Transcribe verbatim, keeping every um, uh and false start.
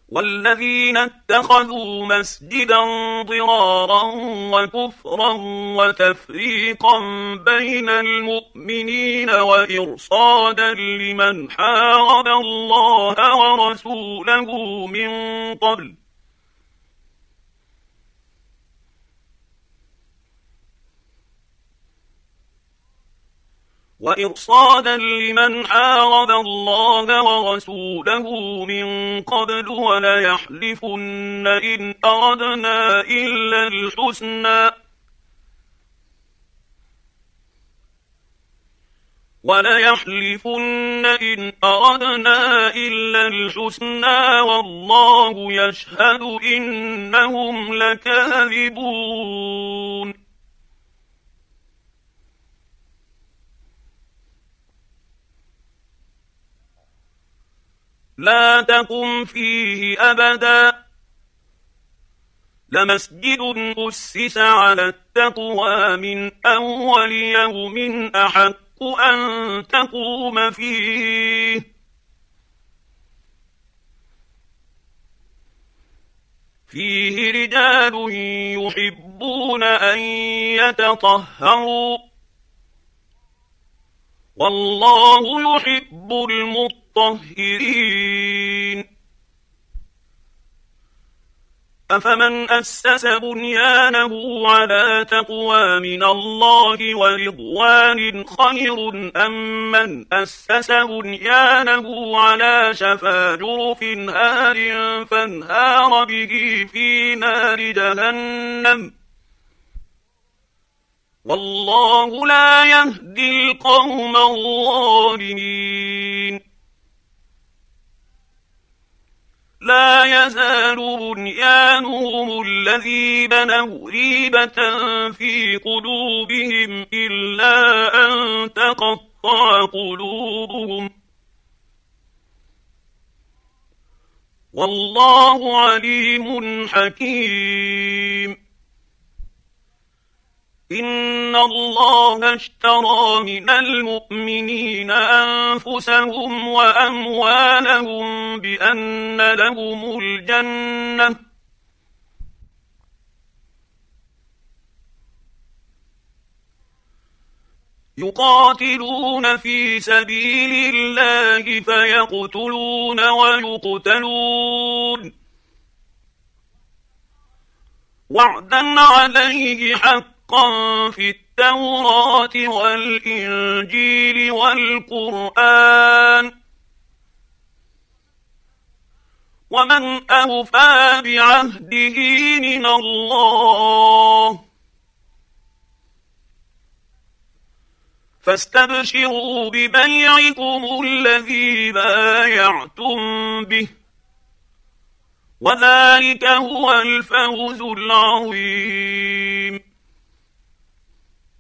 والذين اتخذوا مسجدا ضرارا وكفرا وتفريقا بين المؤمنين وإرصادا لمن حارب الله ورسوله من قبل وإرصادا لمن حارب الله ورسوله من قبل وليحلفن إن أردنا إلا الحسنى وليحلفن إن أردنا إلا الحسنى والله يشهد إنهم لكاذبون. لا تقم فيه أبدا لمسجد أسس على التقوى من أول يوم أحق أن تقوم فيه فيه رجال يحبون أن يتطهروا والله يحب المطهرين. أفمن أسس بنيانه على تقوى من الله ورضوان خير أم من أسس بنيانه على شفا جرف هار فانهار به في نار جهنم والله لا يهدي القوم الظالمين. لا يزال بنيانهم الذي بنوا ريبة في قلوبهم إلا أن تقطع قلوبهم والله عليم حكيم. إن الله اشترى من المؤمنين أنفسهم وأموالهم بأن لهم الجنة يقاتلون في سبيل الله فيقتلون ويقتلون وعدا عليه حقا في التوراة والإنجيل والقرآن ومن أوفى بعهده من الله فاستبشروا ببيعكم الذي بايعتم به وذلك هو الفوز العظيم.